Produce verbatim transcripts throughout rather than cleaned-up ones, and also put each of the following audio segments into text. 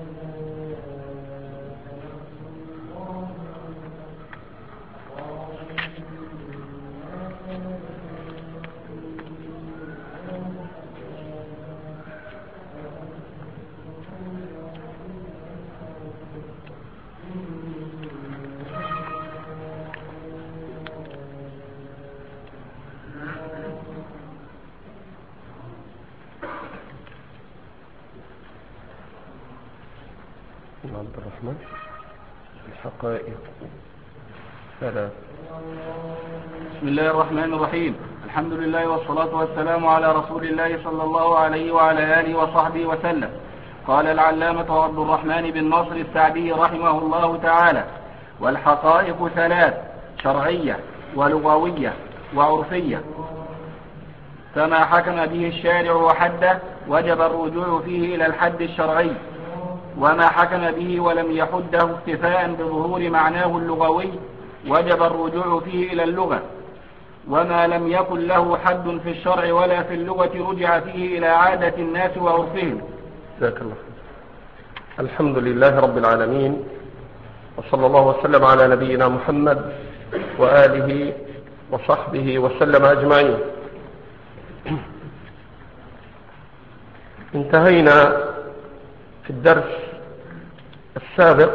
عبد الرحمن الحقائق ثلاث. بسم الله الرحمن الرحيم. الحمد لله والصلاة والسلام على رسول الله صلى الله عليه وعلى آله وصحبه وسلم. قال العلامة عبد الرحمن بن ناصر السعدي رحمه الله تعالى: والحقائق ثلاث: شرعية ولغوية وعرفية. فما حكم به الشارع وحده وجب الرجوع فيه إلى الحد الشرعي، وما حكم به ولم يحده اكتفاء بظهور معناه اللغوي وجب الرجوع فيه إلى اللغة، وما لم يكن له حد في الشرع ولا في اللغة رجع فيه إلى عادة الناس وعرفهم. جزاك الله خير. الحمد لله رب العالمين، وصلى الله وسلم على نبينا محمد وآله وصحبه وسلم أجمعين. انتهينا في الدرس السابق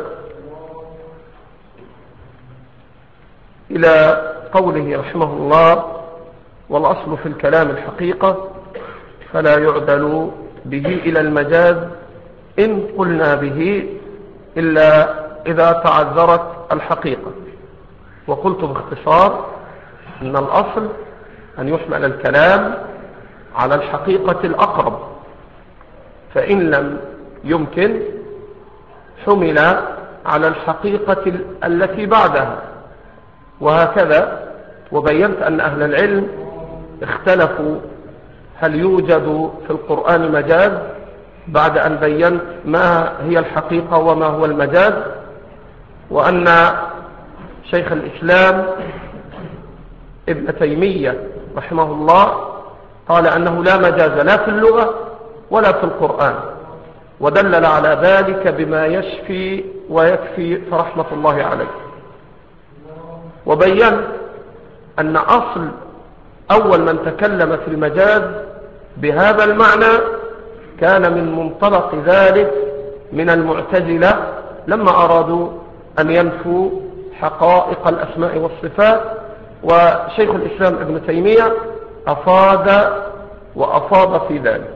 إلى قوله رحمه الله: والأصل في الكلام الحقيقة فلا يعدل به إلى المجاز إن قلنا به إلا إذا تعذرت الحقيقة. وقلت باختصار أن الأصل أن يحمل الكلام على الحقيقة الأقرب، فإن لم يمكن حمل على الحقيقة التي بعدها، وهكذا. وبينت أن أهل العلم اختلفوا هل يوجد في القرآن مجاز بعد أن بينت ما هي الحقيقة وما هو المجاز، وأن شيخ الإسلام ابن تيمية رحمه الله قال أنه لا مجاز لا في اللغة ولا في القرآن، ودلل على ذلك بما يشفي ويكفي فرحمة الله عليه. وبين أن أصل أول من تكلم في المجاز بهذا المعنى كان من منطلق ذلك من المعتزلة لما أرادوا أن ينفوا حقائق الأسماء والصفات، وشيخ الإسلام ابن تيمية أفاد وأفاض في ذلك.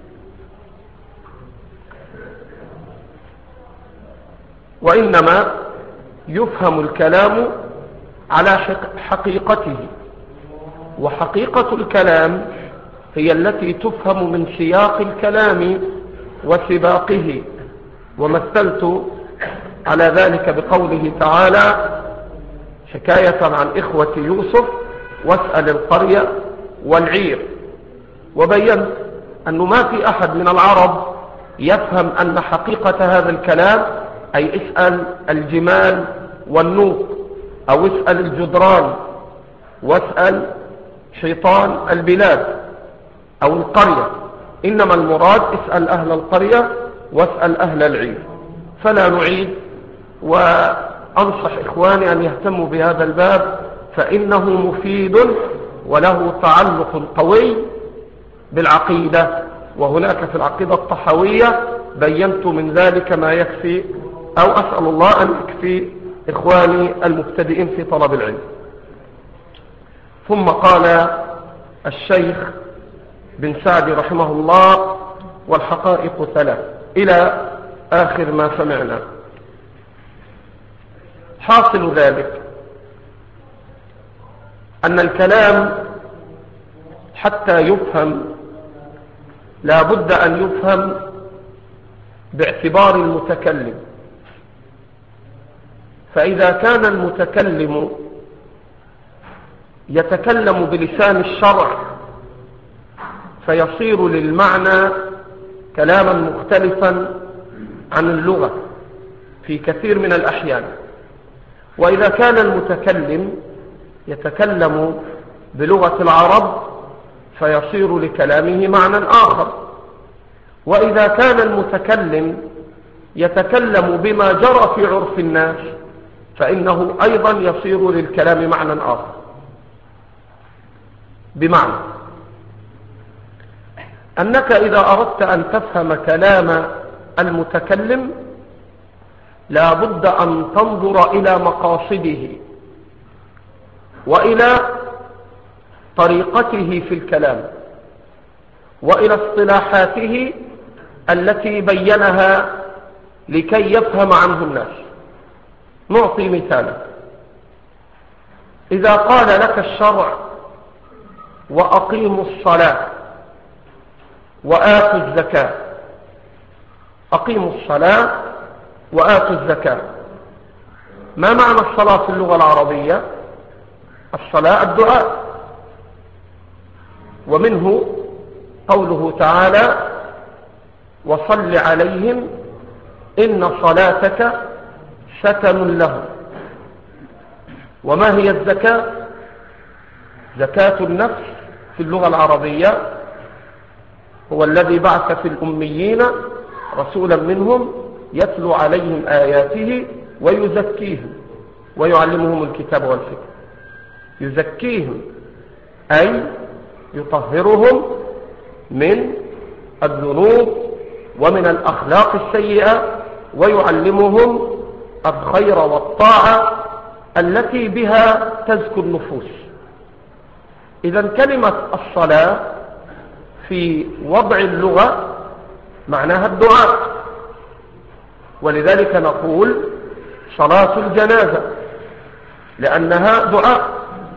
وإنما يفهم الكلام على حقيقته، وحقيقة الكلام هي التي تفهم من سياق الكلام وسباقه. ومثلت على ذلك بقوله تعالى حكاية عن إخوة يوسف: واسأل القرية والعير. وبينت أنه ما في أحد من العرب يفهم أن حقيقة هذا الكلام أي اسأل الجمال والنوق، أو اسأل الجدران، واسأل حيطان البلاد أو القرية، إنما المراد اسأل أهل القرية واسأل أهل العير. فلا نعيد، وأنصح إخواني أن يهتموا بهذا الباب فإنه مفيد وله تعلق قوي بالعقيدة، وهناك في العقيدة الطحاوية بينت من ذلك ما يكفي، أو أسأل الله أن يكفي إخواني المبتدئين في طلب العلم. ثم قال الشيخ بن سعدي رحمه الله: والحقائق ثلاث، إلى آخر ما سمعنا. حاصل ذلك أن الكلام حتى يفهم لا بد أن يفهم باعتبار المتكلم. فإذا كان المتكلم يتكلم بلسان الشرع فيصير للمعنى كلاما مختلفا عن اللغة في كثير من الأحيان. وإذا كان المتكلم يتكلم بلغة العرب فيصير لكلامه معنى آخر. وإذا كان المتكلم يتكلم بما جرى في عرف الناس فإنه أيضا يصير للكلام معنى آخر. بمعنى أنك إذا أردت أن تفهم كلام المتكلم لا بد أن تنظر إلى مقاصده وإلى طريقته في الكلام وإلى اصطلاحاته التي بينها لكي يفهم عنه الناس. نعطي مثالا. إذا قال لك الشرع وأقيموا الصلاة وآتوا الزكاة، أقيموا الصلاة وآتوا الزكاة، ما معنى الصلاة في اللغة العربية؟ الصلاة الدعاء، ومنه قوله تعالى وصل عليهم إن صلاتك سكن لهم. وما هي الزكاة؟ زكاة النفس في اللغة العربية هو الذي بعث في الأميين رسولا منهم يتلو عليهم آياته ويزكيهم ويعلمهم الكتاب والحكمة. يزكيهم أي يطهرهم من الذنوب ومن الأخلاق السيئة ويعلمهم الخير والطاعة التي بها تزكو النفوس. إذا كلمة الصلاة في وضع اللغة معناها الدعاء، ولذلك نقول صلاة الجنازة لأنها دعاء.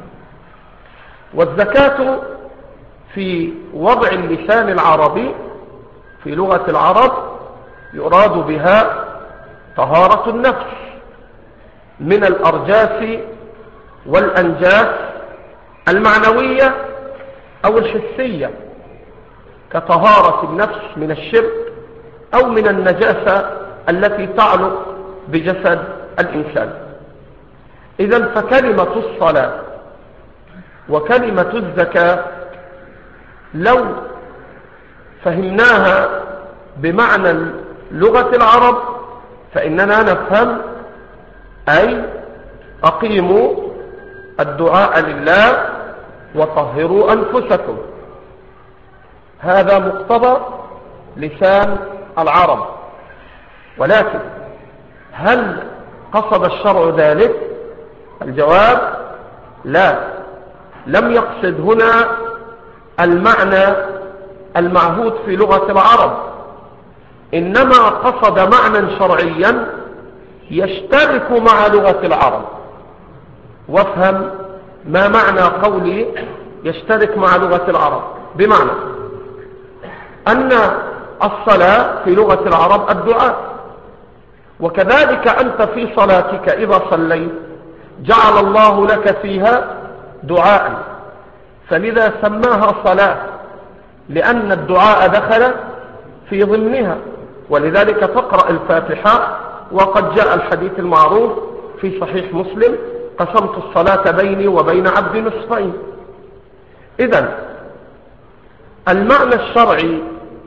والزكاة في وضع اللسان العربي في لغة العرب يراد بها طهارة النفس من الأرجاس والأنجاس المعنوية أو الحسية، كطهارة النفس من الشرك أو من النجاسة التي تعلق بجسد الإنسان. إذن فكلمة الصلاة وكلمة الزكاة لو فهمناها بمعنى لغة العرب فإننا نفهم أي أقيموا الدعاء لله وطهروا أنفسكم. هذا مقتضى لسان العرب. ولكن هل قصد الشرع ذلك؟ الجواب لا، لم يقصد هنا المعنى المعهود في لغة العرب، إنما قصد معنى شرعيا يشترك مع لغة العرب. وافهم ما معنى قولي يشترك مع لغة العرب، بمعنى أن الصلاة في لغة العرب الدعاء، وكذلك أنت في صلاتك إذا صليت جعل الله لك فيها دعاء، فلذا سماها صلاة لأن الدعاء دخل في ضمنها. ولذلك تقرأ الفاتحة وقد جاء الحديث المعروف في صحيح مسلم قسمت الصلاة بيني وبين عبد نصفين. إذن المعنى الشرعي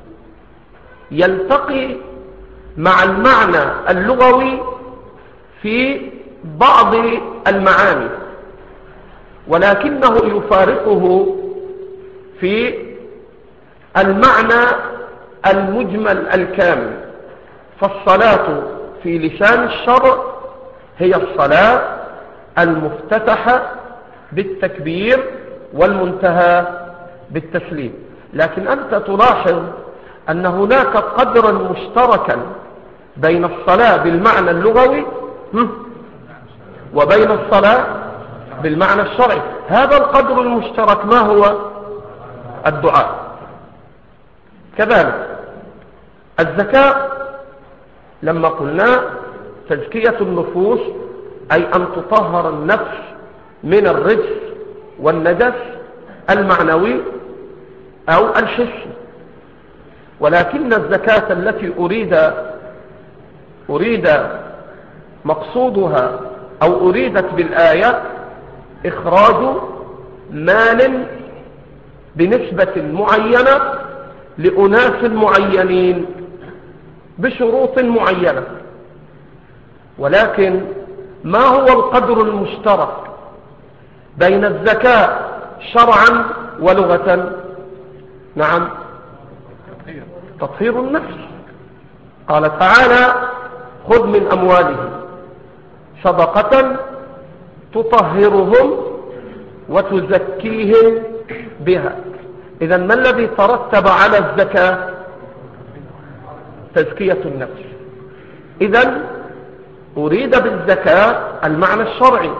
يلتقي مع المعنى اللغوي في بعض المعاني، ولكنه يفارقه في المعنى المجمل الكامل. فالصلاة في لسان الشرع هي الصلاة المفتتحة بالتكبير والمنتهى بالتسليم. لكن أنت تلاحظ أن هناك قدرا مشتركا بين الصلاة بالمعنى اللغوي وبين الصلاة بالمعنى الشرعي. هذا القدر المشترك ما هو؟ الدعاء. كذلك الزكاة لما قلنا تزكية النفوس أي أن تطهر النفس من الرجس والنجس المعنوي أو الحسي. ولكن الزكاة التي أريد أريد مقصودها أو أريدت بالآية إخراج مال بنسبة معينة لأناس معينين بشروط معينة، ولكن ما هو القدر المشترك بين الزكاة شرعا ولغة؟ نعم، تطهير النفس. قال تعالى: خذ من أموالهم صدقة تطهرهم وتزكيهم بها. إذن ما الذي ترتب على الزكاة؟ تزكية النفس. إذن أريد بالزكاة المعنى الشرعي،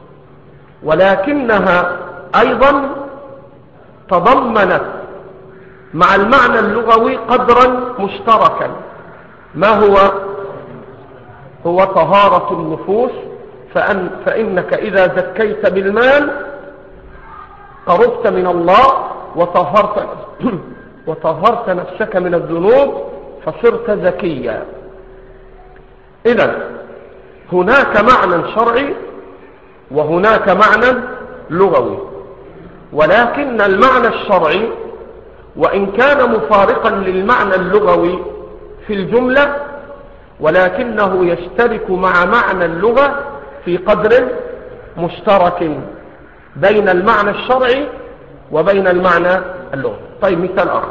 ولكنها أيضا تضمنت مع المعنى اللغوي قدرا مشتركا. ما هو؟ هو طهارة النفوس. فأن فإنك إذا زكيت بالمال قربت من الله وطهرت وطهرت نفسك من الذنوب فصرت زكيا. إذن هناك معنى شرعي وهناك معنى لغوي، ولكن المعنى الشرعي وإن كان مفارقا للمعنى اللغوي في الجملة، ولكنه يشترك مع معنى اللغة في قدر مشترك بين المعنى الشرعي وبين المعنى اللغوي. طيب، مثال آخر: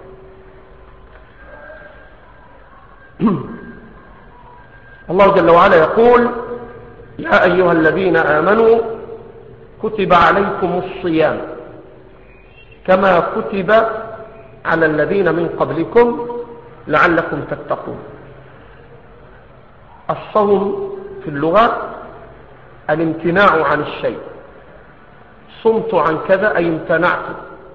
الله جل وعلا يقول: يا أيها الذين آمنوا كتب عليكم الصيام كما كتب على الذين من قبلكم لعلكم تتقون. الصوم في اللغة الامتناع عن الشيء. صمت عن كذا أي امتنعت.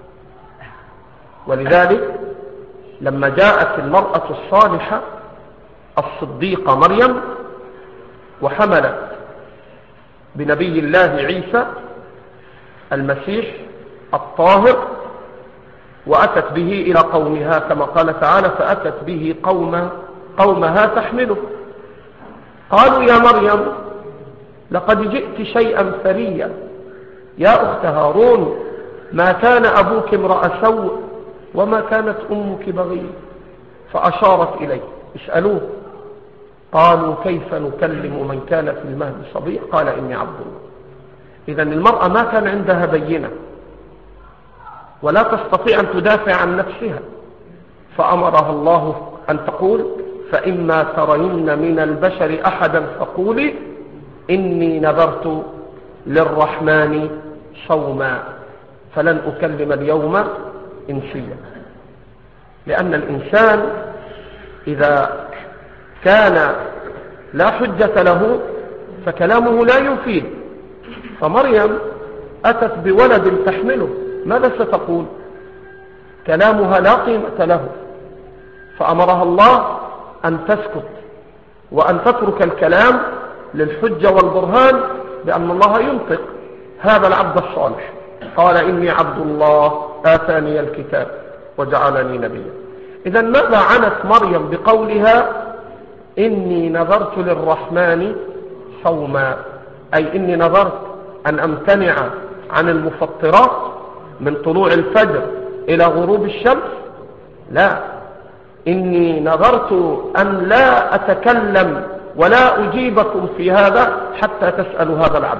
ولذلك لما جاءت المرأة الصالحة الصديقة مريم وحملت بنبي الله عيسى المسيح الطاهر وأتت به إلى قومها كما قال تعالى: فأتت به قوم قومها تحمله. قالوا: يا مريم لقد جئت شيئا فريا، يا أخت هارون ما كان أبوك امرأ سوء وما كانت أمك بغيا. فأشارت إليه. اسألوه. قالوا: كيف نكلم من كان في المهد صبيا؟ قال: إني عبد الله. إذن المرأة ما كان عندها بينة ولا تستطيع أن تدافع عن نفسها، فأمرها الله أن تقول: فإما ترين من البشر أحدا فقولي إني نذرت للرحمن صوما فلن أكلم اليوم إنسيا. لأن الإنسان إذا كان لا حجة له فكلامه لا يفيد. فمريم أتت بولد تحمله، ماذا ستقول؟ كلامها لا قيمة له. فأمرها الله أن تسكت وأن تترك الكلام للحجة والبرهان بأن الله ينطق هذا العبد الصالح. قال: إني عبد الله آتاني الكتاب وجعلني نبيا. إذن ماذا عنت مريم بقولها إني نذرت للرحمن صوما؟ أي إني نذرت أن أمتنع عن المفطرات من طلوع الفجر إلى غروب الشمس؟ لا، إني نذرت أن لا أتكلم ولا أجيبكم في هذا حتى تسألوا هذا العبد.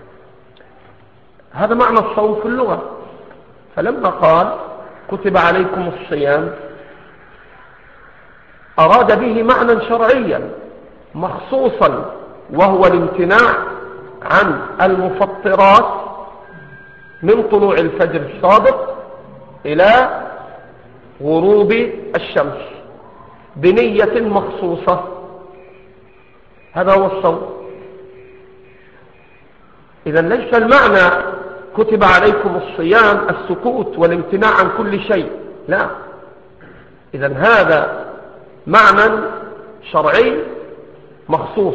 هذا معنى الصوم في اللغة. فلما قال كتب عليكم الصيام أراد به معنى شرعيا مخصوصا، وهو الامتناع عن المفطرات من طلوع الفجر الصادق إلى غروب الشمس بنية مخصوصة. هذا هو الصوم. إذن ليس المعنى كتب عليكم الصيام السكوت والامتناع عن كل شيء، لا. إذن هذا معنى شرعي مخصوص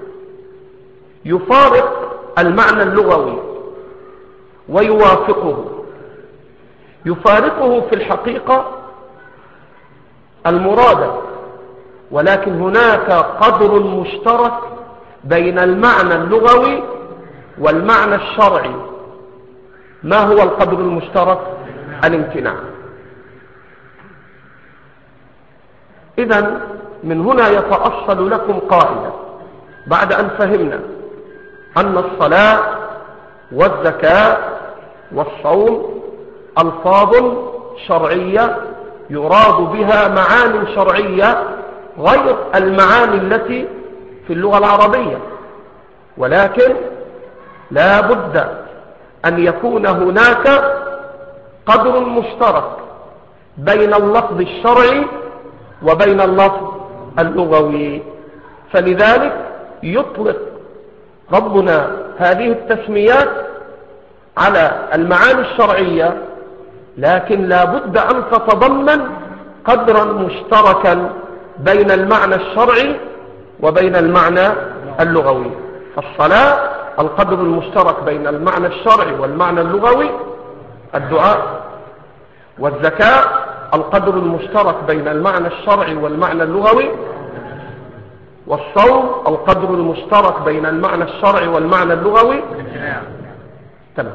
يفارق المعنى اللغوي ويوافقه. يفارقه في الحقيقة المرادة، ولكن هناك قدر مشترك بين المعنى اللغوي والمعنى الشرعي. ما هو القدر المشترك؟ الامتناع. إذن من هنا يتأصل لكم قاعدة بعد أن فهمنا أن الصلاة والزكاة والصوم ألفاظ شرعية يراد بها معاني شرعية غير المعاني التي في اللغة العربية، ولكن لا بد أن يكون هناك قدر مشترك بين اللفظ الشرعي وبين اللفظ اللغوي. فلذلك يطلق ربنا هذه التسميات على المعاني الشرعية، لكن لا بد أن تتضمن قدرا مشتركا بين المعنى الشرعي وبين المعنى اللغوي. فالصلاة القدر المشترك بين المعنى الشرعي والمعنى اللغوي الدعاء، والزكاة القدر المشترك بين المعنى الشرعي والمعنى اللغوي، والصوم القدر المشترك بين المعنى الشرعي والمعنى اللغوي. تمام.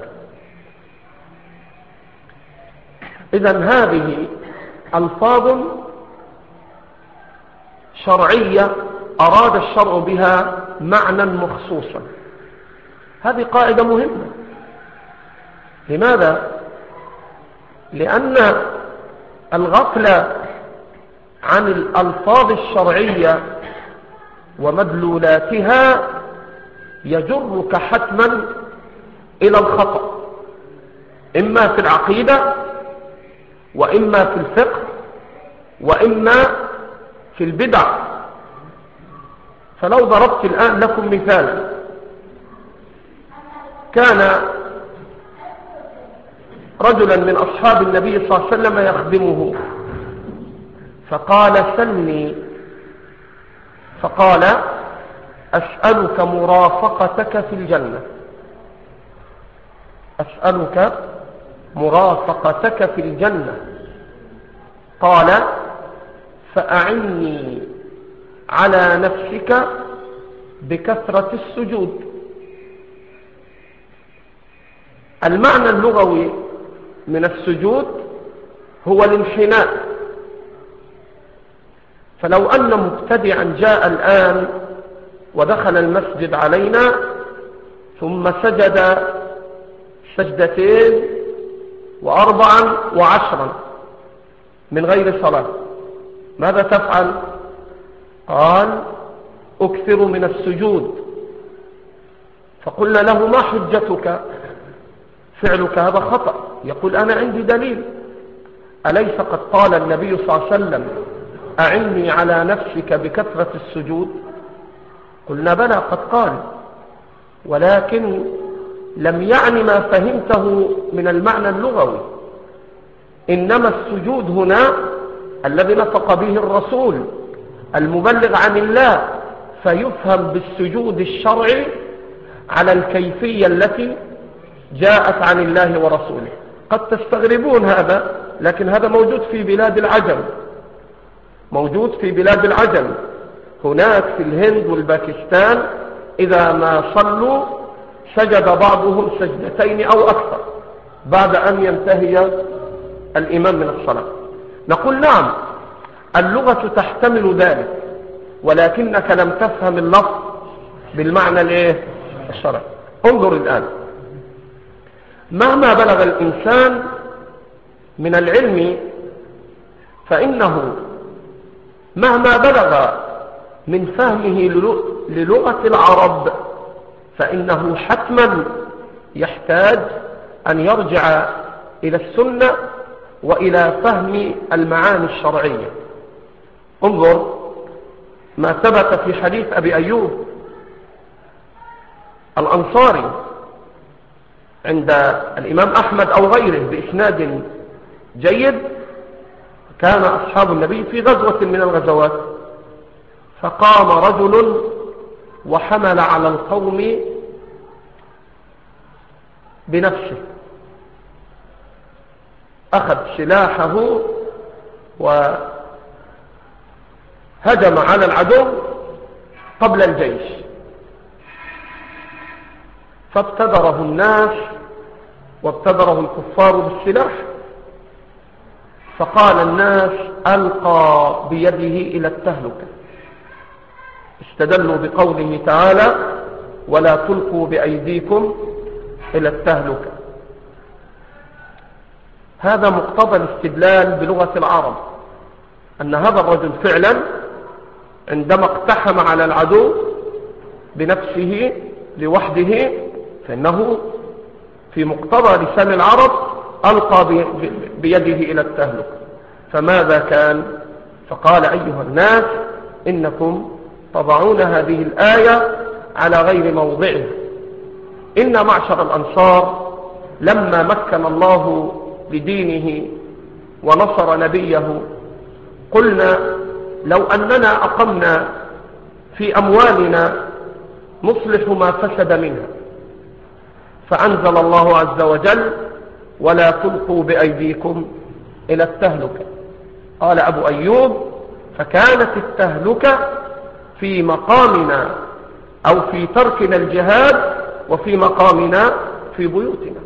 إذن هذه ألفاظ شرعية أراد الشرع بها معنى مخصوصا. هذه قاعدة مهمة. لماذا؟ لأن الغفلة عن الألفاظ الشرعية ومدلولاتها يجرك حتما إلى الخطأ، إما في العقيدة وإما في الفقه وإما في البدع. فلو ضربت الآن لكم مثالا، كان رجلا من أصحاب النبي صلى الله عليه وسلم يخدمه، فقال سلني، فقال أسألك مرافقتك في الجنة، أسألك مرافقتك في الجنة. قال فأعني على نفسك بكثرة السجود. المعنى اللغوي من السجود هو الانحناء. فلو أن مبتدعا جاء الآن ودخل المسجد علينا ثم سجد سجدتين وأربعا وعشرا من غير صلاة، ماذا تفعل؟ قال أكثر من السجود. فقلنا له ما حجتك؟ فعلك هذا خطأ. يقول أنا عندي دليل. أليس قد قال النبي صلى الله عليه وسلم أعني على نفسك بكثرة السجود؟ قلنا بلى قد قال، ولكن لم يعني ما فهمته من المعنى اللغوي. إنما السجود هنا الذي نطق به الرسول المبلغ عن الله، فيفهم بالسجود الشرعي على الكيفية التي جاءت عن الله ورسوله. قد تستغربون هذا، لكن هذا موجود في بلاد العجم، موجود في بلاد العجم. هناك في الهند والباكستان إذا ما صلوا سجد بعضهم سجدتين أو أكثر بعد أن ينتهي الإمام من الصلاة. نقول نعم اللغة تحتمل ذلك، ولكنك لم تفهم اللفظ بالمعنى الايه الشرعي. انظر الآن، مهما بلغ الإنسان من العلم فإنه مهما بلغ من فهمه للغة العرب فإنه حتما يحتاج أن يرجع إلى السنة وإلى فهم المعاني الشرعية. انظر ما ثبت في حديث أبي أيوب الأنصاري عند الإمام أحمد أو غيره بإسناد جيد. كان أصحاب النبي في غزوة من الغزوات، فقام رجل وحمل على القوم بنفسه، أخذ سلاحه وهجم على العدو قبل الجيش، فابتدره الناس وابتدره الكفار بالسلاح، فقال الناس ألقى بيده إلى التهلكة، استدلوا بقوله تعالى ولا تلقوا بأيديكم إلى التهلكة. هذا مقتضى الاستدلال بلغة العرب، أن هذا الرجل فعلا عندما اقتحم على العدو بنفسه لوحده فإنه في مقتضى لسان العرب ألقى بيده إلى التهلكة. فماذا كان؟ فقال أيها الناس إنكم تضعون هذه الآية على غير موضعها. إن معشر الأنصار لما مكن الله لدينه ونصر نبيه قلنا لو أننا أقمنا في أموالنا نصلح ما فسد منها، فأنزل الله عز وجل ولا تلقوا بأيديكم إلى التهلكة. قال أبو أيوب فكانت التهلكة في مقامنا أو في تركنا الجهاد وفي مقامنا في بيوتنا.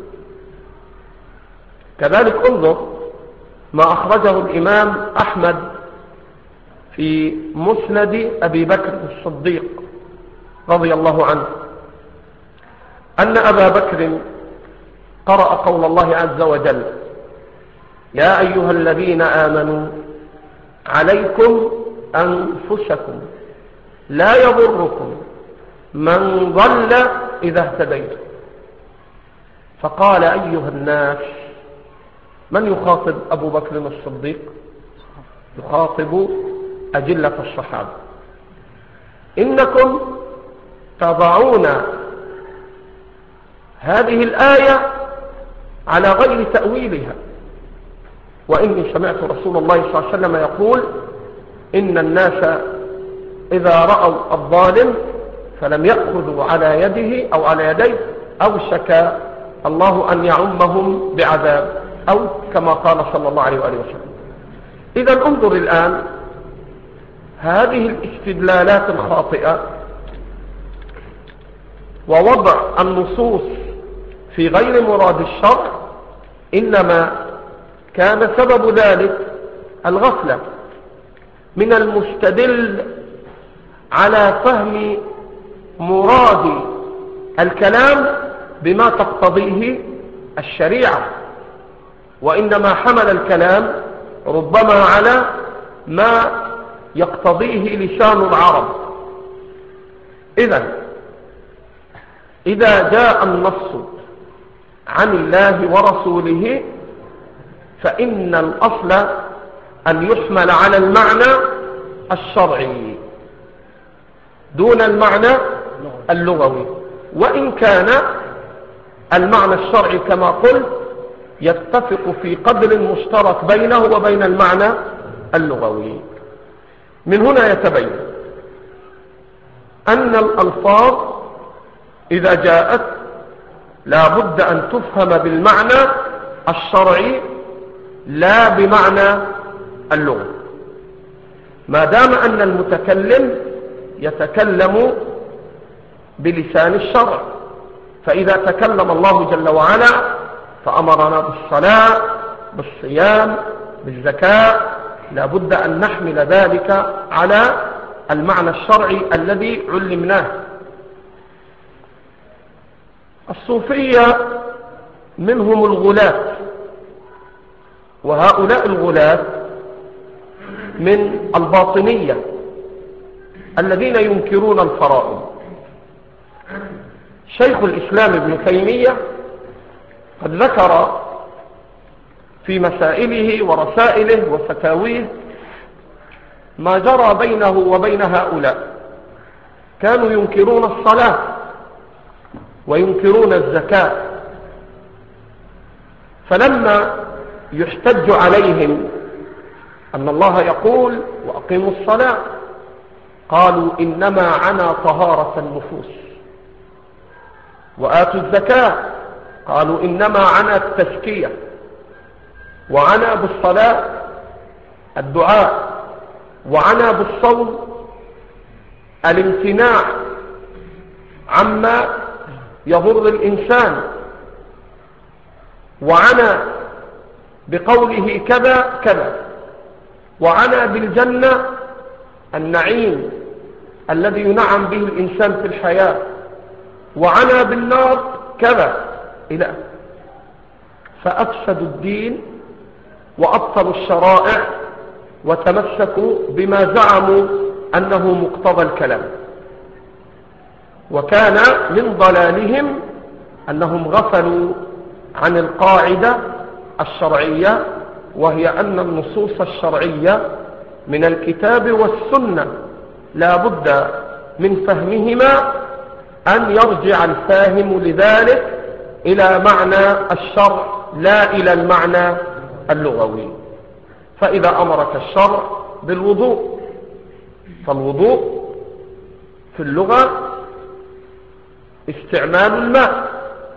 كذلك انظر ما أخرجه الإمام أحمد في مسند أبي بكر الصديق رضي الله عنه أن أبا بكر قرأ قول الله عز وجل يا أيها الذين آمنوا عليكم أنفسكم لا يضركم من ضل إذا اهتديتم. فقال أيها الناس، من يخاطب أبو بكر الصديق؟ يخاطب أجلة الصحابة. إنكم تضعون هذه الآية على غير تأويلها، وإني سمعت رسول الله صلى الله عليه وسلم يقول إن الناس إذا رأوا الظالم فلم يأخذوا على يده أو على يديه أوشك الله أن يعمهم بعذاب، أو كما قال صلى الله عليه وآله وسلم. إذا انظر الآن هذه الاستدلالات الخاطئة ووضع النصوص في غير مراد الشرع، إنما كان سبب ذلك الغفلة من المستدل على فهم مراد الكلام بما تقتضيه الشريعة، وإنما حمل الكلام ربما على ما يقتضيه لسان العرب. إذن إذا جاء النص عن الله ورسوله فإن الأصل أن يحمل على المعنى الشرعي دون المعنى اللغوي، وإن كان المعنى الشرعي كما قلت يتفق في قدر مشترك بينه وبين المعنى اللغوي. من هنا يتبين أن الألفاظ إذا جاءت لا بد أن تفهم بالمعنى الشرعي لا بمعنى اللغة، ما دام أن المتكلم يتكلم بلسان الشرع. فإذا تكلم الله جل وعلا فأمرنا بالصلاة بالصيام بالزكاة لا بد أن نحمل ذلك على المعنى الشرعي الذي علمناه. الصوفية منهم الغلاة، وهؤلاء الغلاة من الباطنية الذين ينكرون الفرائض. شيخ الإسلام ابن تيمية قد ذكر في مسائله ورسائله وفتاويه ما جرى بينه وبين هؤلاء. كانوا ينكرون الصلاة وينكرون الزكاة، فلما يحتج عليهم أن الله يقول وأقيموا الصلاة قالوا إنما عنا طهارة النفوس، وآتوا الزكاة قالوا إنما عنا التزكية، وعنا بالصلاة الدعاء، وعنا بالصوم الامتناع عما يضر الإنسان، وعنا بقوله كذا كذا، وعنى بالجنة النعيم الذي ينعم به الإنسان في الحياة، وعنى بالنار كذا إلى فأفسدوا الدين وأبطلوا الشرائع وتمسكوا بما زعموا أنه مقتضى الكلام. وكان من ضلالهم أنهم غفلوا عن القاعدة الشرعية، وهي أن النصوص الشرعية من الكتاب والسنة لا بد من فهمهما أن يرجع الفاهم لذلك إلى معنى الشرع لا إلى المعنى اللغوي. فإذا أمرك الشرع بالوضوء، فالوضوء في اللغة استعمال الماء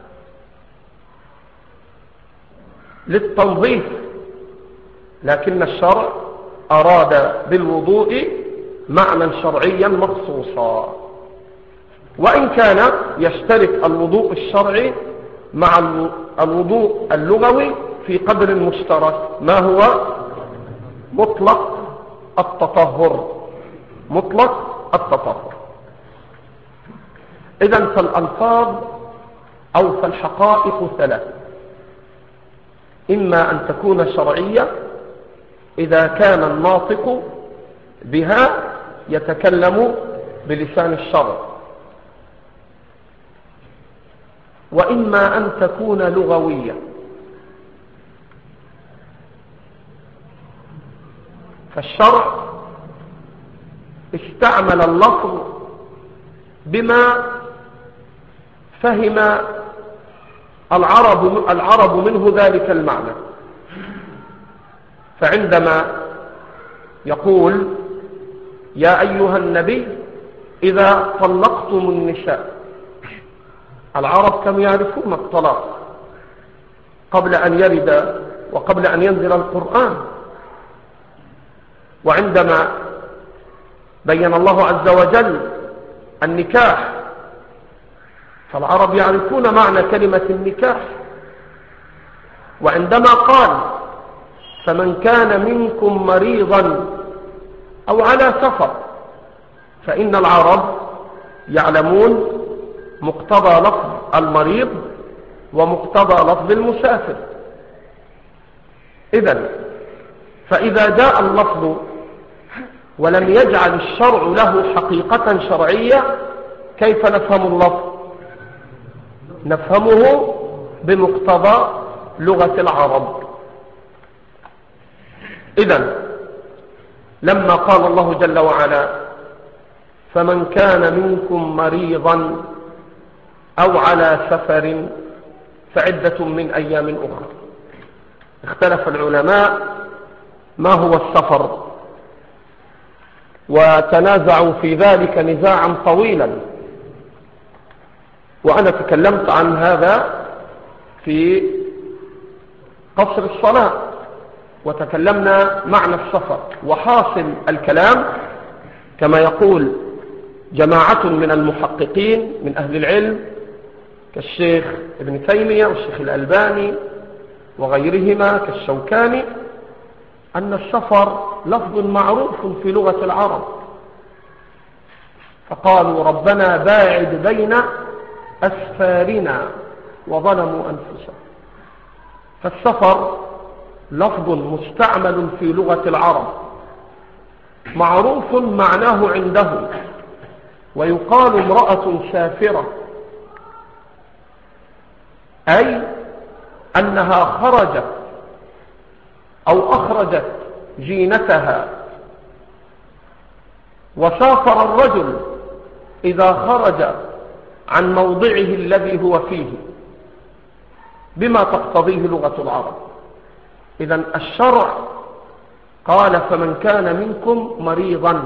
للتنظيف، لكن الشرع أراد بالوضوء معنى شرعيا مخصوصا، وإن كان يشترك الوضوء الشرعي مع الوضوء اللغوي في قدر مشترك، ما هو مطلق التطهر، مطلق التطهر. إذن فالألفاظ أو فالحقائق ثلاث: إما أن تكون شرعية إذا كان الناطق بها يتكلم بلسان الشرع، وإما أن تكون لغوية. فالشرع استعمل اللفظ بما فهم العرب العرب منه ذلك المعنى. فعندما يقول يا أيها النبي إذا طلقتم النساء، العرب كانوا يعرفون الطلاق قبل أن يرد وقبل أن ينزل القرآن. وعندما بين الله عز وجل النكاح، فالعرب يعرفون معنى كلمة النكاح. وعندما قال فمن كان منكم مريضا أو على سفر، فإن العرب يعلمون مقتضى لفظ المريض ومقتضى لفظ المسافر. إذن فإذا جاء اللفظ ولم يجعل الشرع له حقيقة شرعية، كيف نفهم اللفظ؟ نفهمه بمقتضى لغة العرب. إذن لما قال الله جل وعلا فمن كان منكم مريضا أو على سفر فعدة من أيام أخرى، اختلف العلماء ما هو السفر، وتنازعوا في ذلك نزاعا طويلا، وأنا تكلمت عن هذا في قصر الصلاة وتكلمنا معنى السفر. وحاصل الكلام كما يقول جماعة من المحققين من أهل العلم كالشيخ ابن تيمية والشيخ الألباني وغيرهما كالشوكاني، أن السفر لفظ معروف في لغة العرب، فقالوا ربنا باعد بين أسفارنا وظلموا أنفسهم. فالسفر لفظ مستعمل في لغة العرب معروف معناه عندهم، ويقال امرأة سافرة أي أنها خرجت أو أخرجت زينتها. وسافر الرجل إذا خرج عن موضعه الذي هو فيه بما تقتضيه لغة العرب. إذن الشرع قال فمن كان منكم مريضا،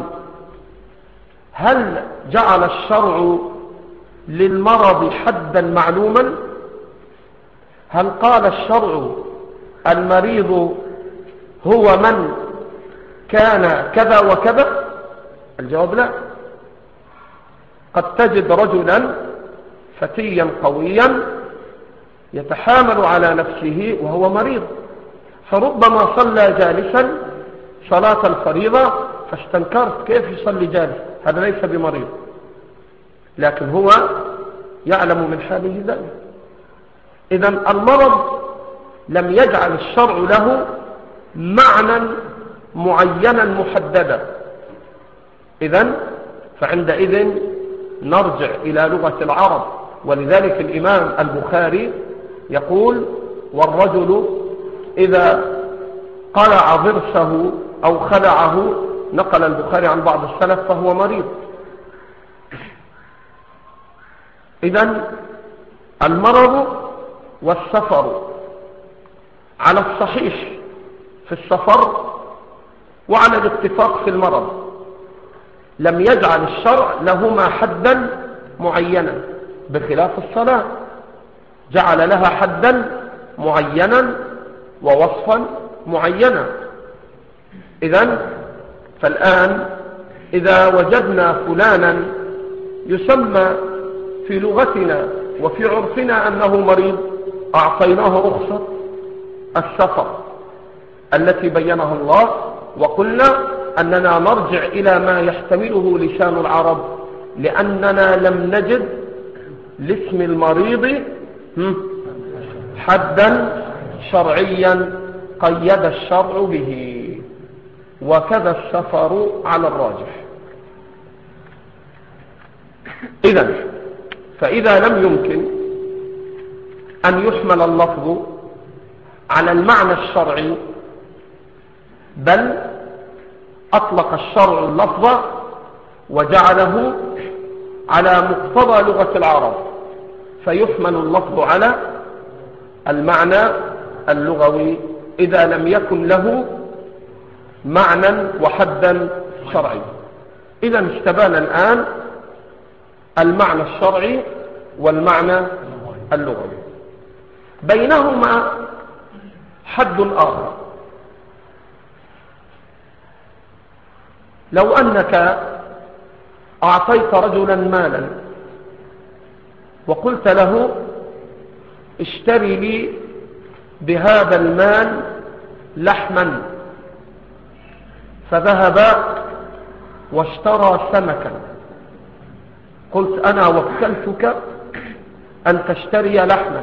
هل جعل الشرع للمرض حدا معلوما؟ هل قال الشرع المريض هو من كان كذا وكذا؟ الجواب لا. قد تجد رجلا فتيا قويا يتحامل على نفسه وهو مريض، فربما صلى جالسا صلاة الفريضة فاستنكرت كيف يصلي جالس، هذا ليس بمريض، لكن هو يعلم من حاله ذلك. إذن المرض لم يجعل الشرع له معنى معينا محددا. إذن فعندئذ نرجع إلى لغة العرب، ولذلك الإمام البخاري يقول: والرجل إذا قلع ضرسه أو خلعه، نقل البخاري عن بعض السلف، فهو مريض. إذن المرض والسفر على الصحيح في السفر وعلى الاتفاق في المرض لم يجعل الشرع لهما حدا معينا، بخلاف الصلاة جعل لها حدا معينا ووصفا معينا. إذن فالآن إذا وجدنا فلانا يسمى في لغتنا وفي عرفنا أنه مريض، أعطيناه رخصة السفر التي بينها الله، وقلنا أننا نرجع إلى ما يحتمله لسان العرب، لأننا لم نجد لاسم المريض حدا شرعيا قيد الشرع به، وكذا السفر على الراجح. إذن فإذا لم يمكن أن يحمل اللفظ على المعنى الشرعي، بل أطلق الشرع اللفظ وجعله على مقتضى لغة العرب، فيحمل اللفظ على المعنى اللغوي إذا لم يكن له معنى وحدا شرعي. إذا استبان الآن المعنى الشرعي والمعنى اللغوي، بينهما حد آخر. لو أنك أعطيت رجلا مالا وقلت له: اشتري لي بهذا المال لحما، فذهب واشترى سمكا، قلت: أنا وكلتك أن تشتري لحما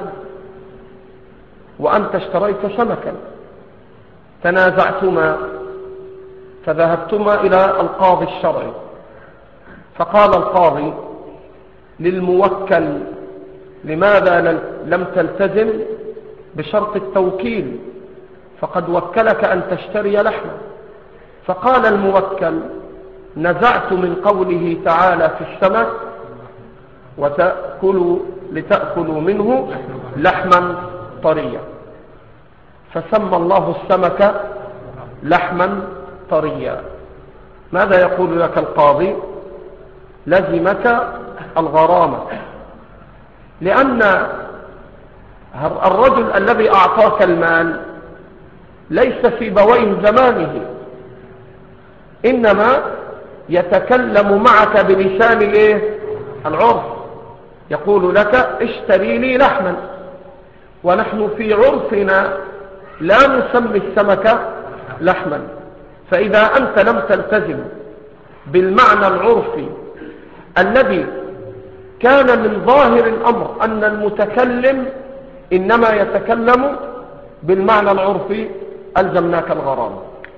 وأنت اشتريت سمكا، تنازعتما فذهبتما إلى القاضي الشرعي، فقال القاضي للموكل: لماذا لم تلتزم بشرط التوكيل، فقد وكلك أن تشتري لحما؟ فقال الموكل: نزعت من قوله تعالى في السمك وتأكلوا لتأكلوا منه لحما طريا، فسمى الله السمك لحما طريا. ماذا يقول لك القاضي؟ لزمك الغرامة، لأن الرجل الذي أعطاك المال ليس في بويه زمانه، إنما يتكلم معك بلسان الايه؟ العرف، يقول لك: اشتري لي لحما، ونحن في عرفنا لا نسمي السمك لحما. فإذا أنت لم تلتزم بالمعنى العرفي الذي كان من ظاهر الأمر أن المتكلم إنما يتكلم بالمعنى العرفي، ألزمناك الغرامة.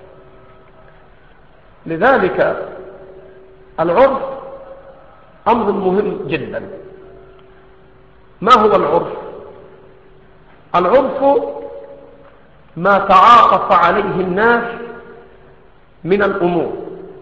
لذلك العرف أمر مهم جدا. ما هو العرف؟ العرف ما تعارف عليه الناس من الأمور.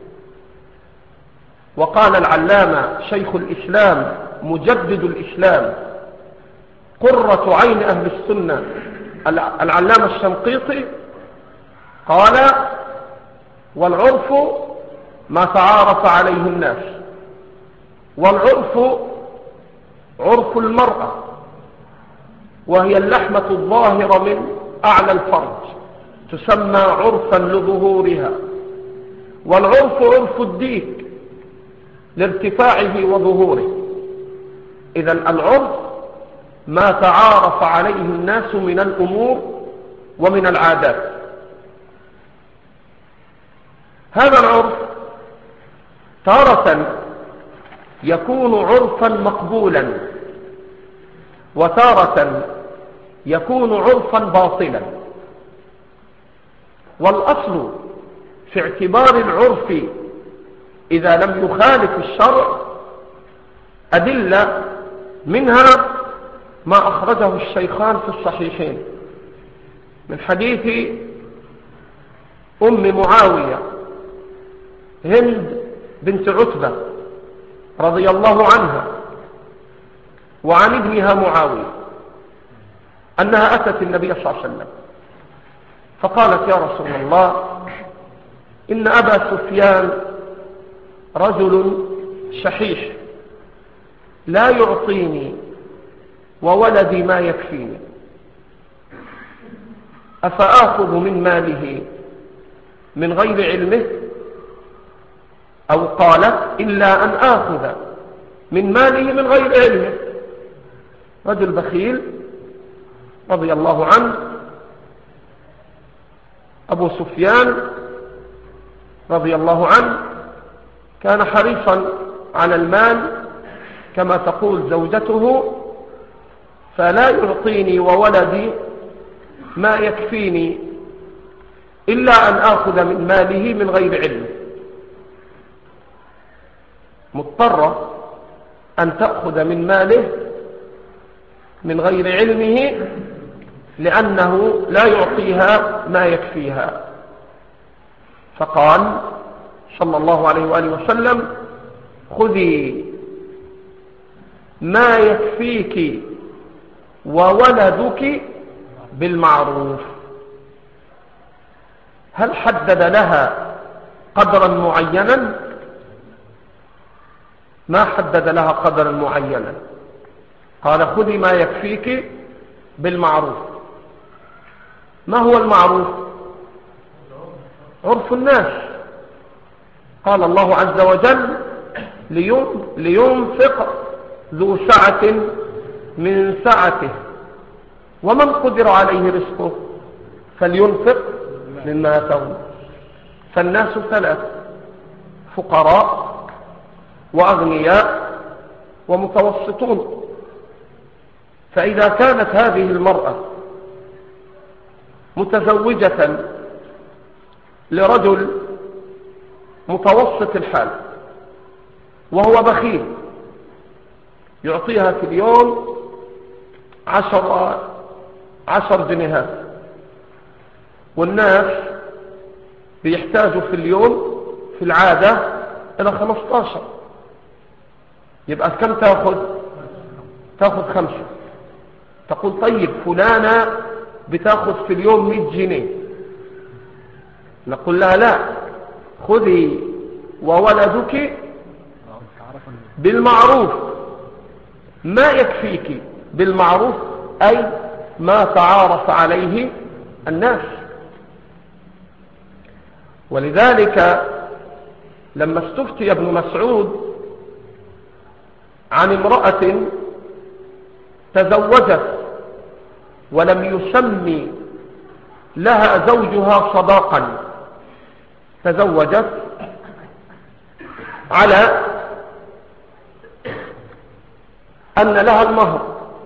وقال العلامة شيخ الإسلام مجدد الإسلام قرة عين أهل السنة العلامة الشنقيطي، قال: والعرف ما تعارف عليه الناس. والعرف عرف المرأة، وهي اللحمة الظاهرة من أعلى الفرج، تسمى عرفا لظهورها. والعرف عرف الديك لارتفاعه وظهوره. إذن العرف ما تعارف عليه الناس من الأمور ومن العادات. هذا العرف تارة يكون عرفا مقبولا، وتارة يكون عرفا باطلا. والأصل في اعتبار العرف إذا لم يخالف الشرع أدلة، منها ما أخرجه الشيخان في الصحيحين من حديث أم معاوية هند بنت عتبة رضي الله عنها وعن ابنها معاوية أنها أتت النبي صلى الله عليه وسلم فقالت: يا رسول الله، إن أبا سفيان رجل شحيح لا يعطيني وولدي ما يكفيني، أفآخذ من ماله من غير علمه؟ أو قالت: إلا أن آخذ من ماله من غير علمه. رجل بخيل رضي الله عنه أبو سفيان رضي الله عنه كان حريصا على المال كما تقول زوجته، فلا يعطيني وولدي ما يكفيني إلا أن آخذ من ماله من غير علم. مضطرة أن تأخذ من ماله من غير علمه لأنه لا يعطيها ما يكفيها. فقال صلى الله عليه وآله وسلم: خذي ما يكفيك وولدك بالمعروف. هل حدد لها قدرا معينا؟ ما حدد لها قدرا معينا، قال: خذي ما يكفيك بالمعروف. ما هو المعروف؟ عرف الناس. قال الله عز وجل: لينفق ذو سعة من سعته ومن قدر عليه رزقه فلينفق مما آتاه. فالناس ثلاث: فقراء وأغنياء ومتوسطون. فإذا كانت هذه المرأة متزوجة لرجل متوسط الحال وهو بخيل يعطيها في اليوم عشر, عشر جنيهات، والناس بيحتاجوا في اليوم في العادة إلى خمسة عشر، يبقى كم تأخذ؟ تأخذ خمسة. تقول: طيب فلانة بتأخذ في اليوم مئة جنيه. نقول لها: لا، خذي وولدك بالمعروف ما يكفيك بالمعروف، أي ما تعارف عليه الناس. ولذلك لما استفتي ابن مسعود عن امرأة تزوجت ولم يسمي لها زوجها صداقا، تزوجت على أن لها المهر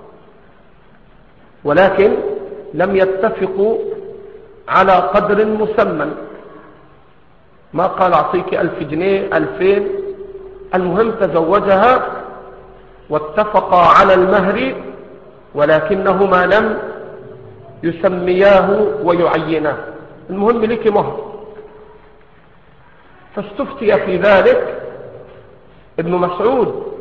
ولكن لم يتفقوا على قدر مسمى، ما قال أعطيك ألف جنيه ألفين، المهم تزوجها واتفقا على المهر ولكنهما لم يسمياه ويعيناه، المهم لك مهر. فاستفتي في ذلك ابن مسعود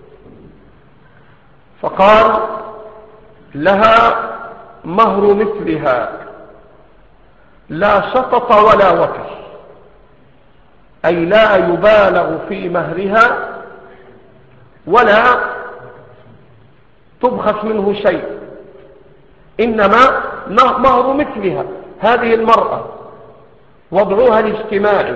فقال: لها مهر مثلها لا شطط ولا وكر، أي لا يبالغ في مهرها ولا تبخس منه شيء، إنما مهر مثلها. هذه المرأة وضعها الاجتماعي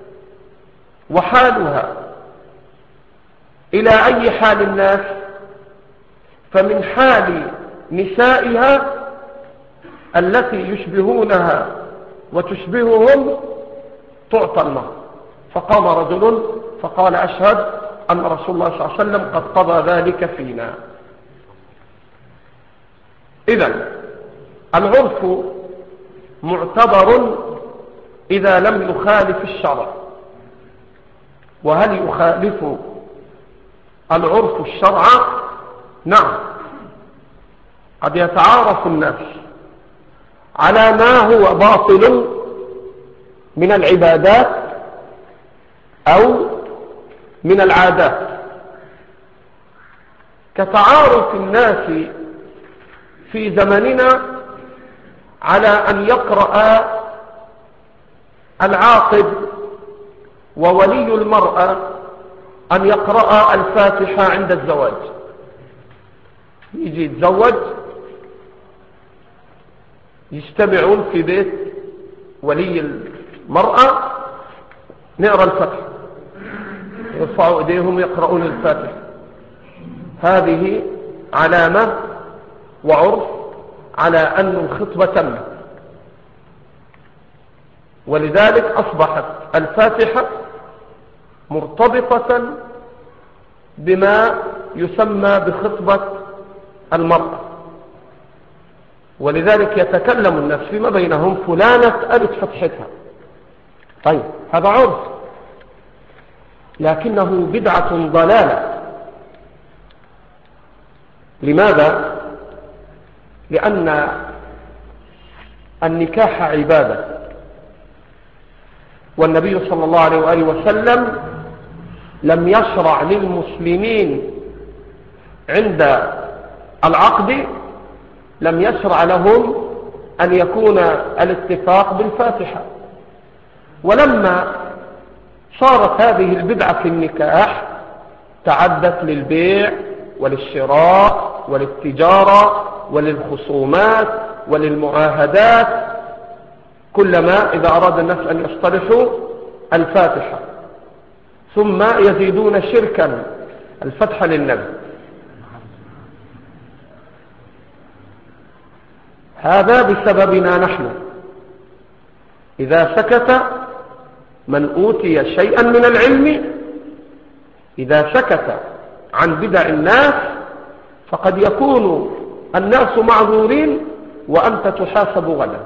وحالها إلى أي حال الناس، فمن حال نسائها التي يشبهونها وتشبههم تعطى المهر. فقام رجل فقال أشهد أن رسول الله صلى الله عليه وسلم قد قضى ذلك فينا. إذن العرف معتبر إذا لم يخالف الشرع. وهل يخالف العرف الشرع؟ نعم، قد يتعارف الناس على ما هو باطل من العبادات أو من العادات، كتعارف الناس في زمننا على أن يقرأ العاقد وولي المرأة أن يقرأ الفاتحة عند الزواج. يجي يتزوج، يجتمعون في بيت ولي المرأة، نقرأ الفاتحة، يرفعوا ايديهم يقرؤون الفاتحة. هذه علامة وعرف على أن الخطبة تمت، ولذلك أصبحت الفاتحة مرتبطة بما يسمى بخطبة المرأة، ولذلك يتكلم الناس فيما بينهم فلانة قالت فتحتها. طيب هذا عرف، لكنه بدعة ضلالة. لماذا؟ لأن النكاح عبادة، والنبي صلى الله عليه وآله وسلم لم يشرع للمسلمين عند العقد، لم يشرع لهم أن يكون الاتفاق بالفاتحة. ولما صارت هذه البدعة في النكاح تعدت للبيع وللشراء وللتجارة وللخصومات وللمعاهدات، كلما إذا أراد الناس أن يصطلحوا الفاتحة، ثم يزيدون شركا الفتح للنبي. هذا بسببنا نحن. إذا سكت من أوتي شيئا من العلم، إذا سكت عن بدع الناس فقد يكون الناس معذورين وأنت تحاسب غدا.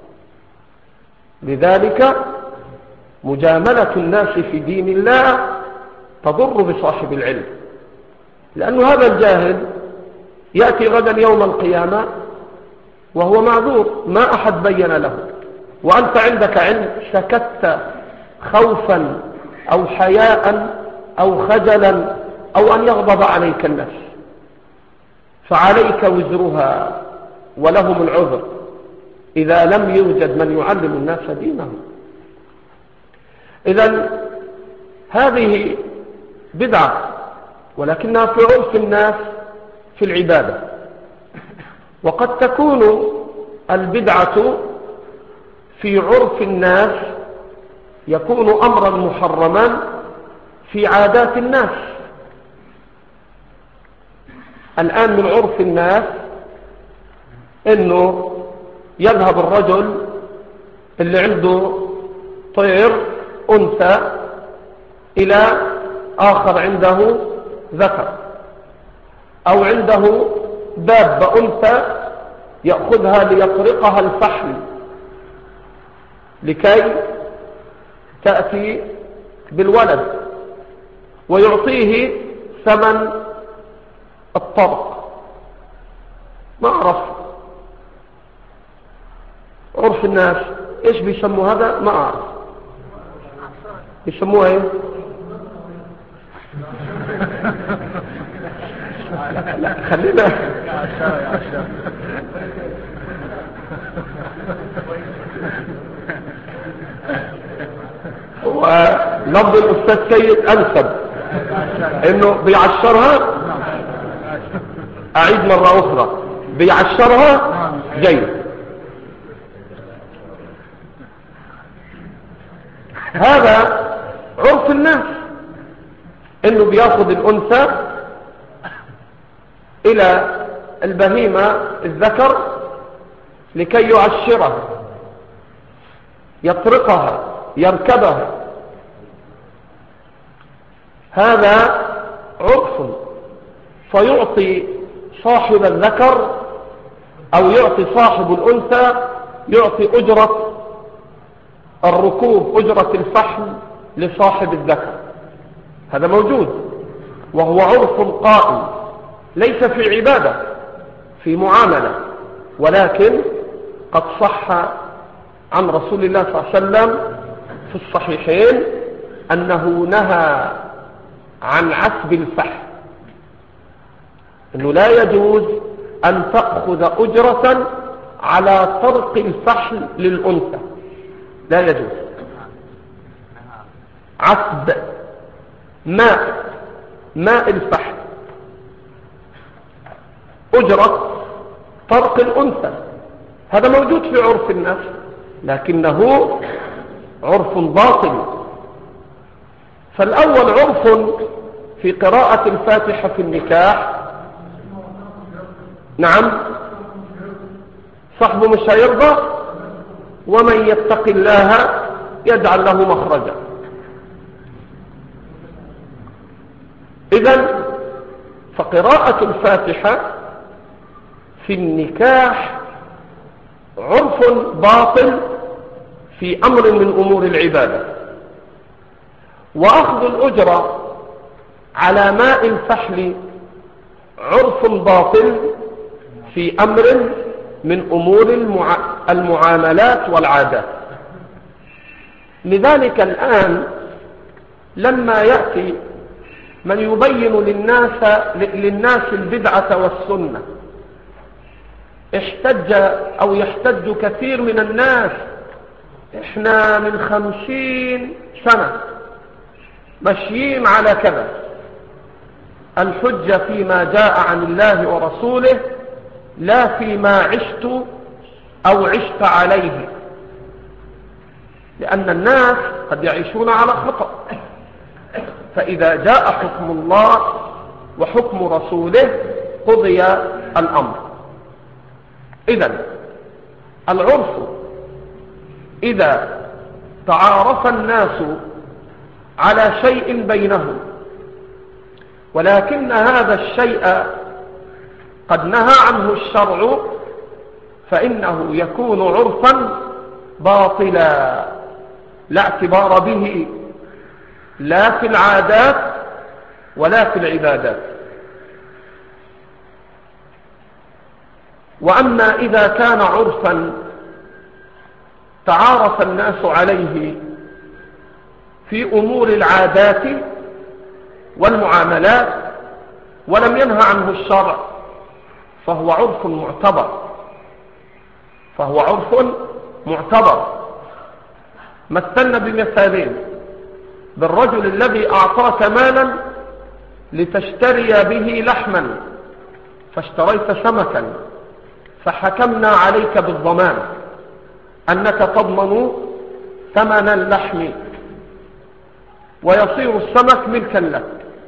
لذلك مجاملة الناس في دين الله تضر بصاحب العلم، لأن هذا الجاهل يأتي غدا يوم القيامة وهو معذور، ما أحد بين له، وأنت عندك علم سكت خوفا أو حياء أو خجلا أو أن يغضب عليك الناس، فعليك وزرها ولهم العذر إذا لم يوجد من يعلم الناس دينهم. إذن هذه بدعة، ولكنها في عرف الناس في العبادة. وقد تكون البدعة في عرف الناس يكون أمرا محرما في عادات الناس. الآن من عرف الناس إنه يذهب الرجل اللي عنده طير أنثى إلى آخر عنده ذكر، أو عنده دابة أنثى يأخذها ليطرقها الفحل لكي تأتي بالولد، ويعطيه ثمن الطرق. ما أعرف عرف الناس إيش بيسموا هذا، ما أعرف بيسموها إيه. لا, لا خلينا ولفظ الأستاذ سيد أنسب إنه بيعشرها. أعيد مرة أخرى، بيعشرها جيد. هذا عرف الناس، إنه بياخذ الأنثى إلى البهيمة الذكر لكي يعشرها، يطرقها يركبه. هذا عرف، فيعطي صاحب الذكر أو يعطي صاحب الأنثى يعطي أجرة الركوب، أجرة الفحل لصاحب الذكر. هذا موجود وهو عرف قائم، ليس في عبادة، في معاملة، ولكن قد صح عن رسول الله صلى الله عليه وسلم في الصحيحين أنه نهى عن عسب الفحل، أنه لا يجوز أن تأخذ أجرة على طرق الفحل للأنثى، لا يجوز. عسب ماء ماء الفحل أجرة طرق الأنثى، هذا موجود في عرف الناس، لكنه عرف باطل. فالأول عرف في قراءة الفاتحة في النكاح، نعم، صاحبه مش هيرضى، ومن يتق الله يجعل له مخرجا. إذن فقراءة الفاتحة في النكاح عرف باطل في أمر من أمور العبادة، وأخذ الأجرة على ماء الفحل عرف باطل في أمر من أمور المع... المعاملات والعادات. لذلك الآن لما يأتي من يبين للناس, للناس البدعة والسنة، احتج أو يحتج كثير من الناس، احنا من خمسين سنة ماشيين على كذا، الحجة فيما جاء عن الله ورسوله لا فيما عشت أو عشت عليه، لأن الناس قد يعيشون على خطأ، فإذا جاء حكم الله وحكم رسوله قضي الأمر. إذن العرف إذا تعارف الناس على شيء بينهم، ولكن هذا الشيء قد نهى عنه الشرع، فإنه يكون عرفا باطلا لا اعتبار به لا في العادات ولا في العبادات. وأما إذا كان عرفا تعارف الناس عليه في أمور العادات والمعاملات ولم ينهى عنه الشرع فهو عرف معتبر فهو عرف معتبر مثلنا بمثالين: بالرجل الذي أعطاك مالا لتشتري به لحما فاشتريت سمكا، فحكمنا عليك بالضمان أنك تضمن ثمن اللحم ويصير السمك ملكا لك،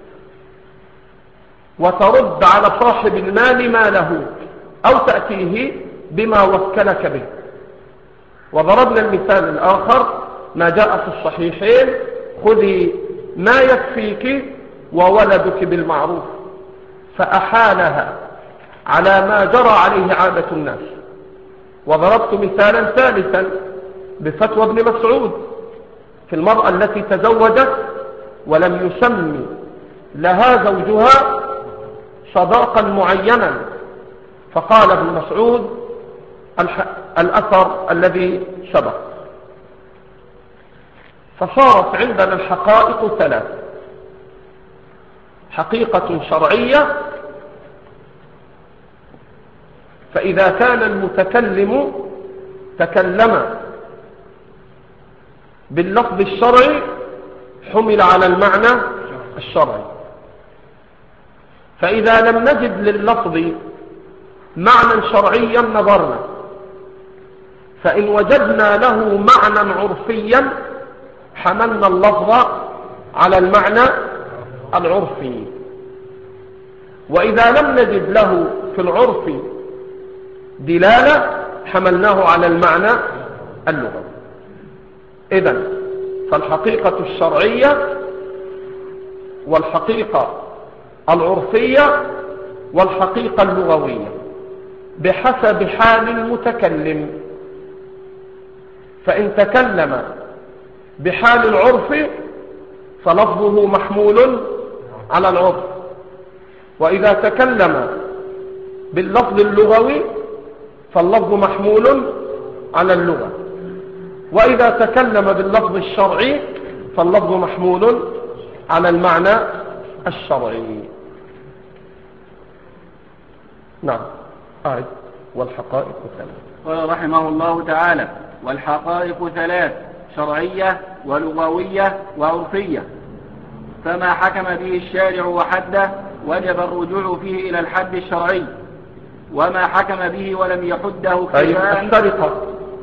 وترد على صاحب المال ماله أو تأتيه بما وكلك به. وضربنا المثال الآخر ما جاء في الصحيحين: خذي ما يكفيك وولدك بالمعروف، فأحالها على ما جرى عليه عادة الناس. وضربت مثالا ثالثا بفتوى ابن مسعود في المرأة التي تزوجت ولم يسمي لها زوجها صداقا معينا، فقال ابن مسعود الأثر الذي سبق. فصارت عندنا الحقائق ثلاث: حقيقة شرعية، فإذا كان المتكلم تكلم باللفظ الشرعي حمل على المعنى الشرعي، فإذا لم نجد لللفظ معنى شرعيا نظرنا، فإن وجدنا له معنى عرفيا حملنا اللفظ على المعنى العرفي، وإذا لم نجد له في العرف دلالة حملناه على المعنى اللغوي. إذن فالحقيقة الشرعية والحقيقة العرفية والحقيقة اللغوية بحسب حال المتكلم. فإن تكلم بحال العرف فلفظه محمول على العرف، وإذا تكلم باللفظ اللغوي فاللفظ محمول على اللغة، وإذا تكلم باللفظ الشرعي فاللفظ محمول على المعنى الشرعي. نعم. آية والحقائق ثلاث. قال رحمه الله تعالى: والحقائق ثلاث: شرعية ولغوية وعرفية. فما حكم به الشارع وحده وجب الرجوع فيه إلى الحد الشرعي، وما حكم به ولم يحده اكتفاء. السرقة،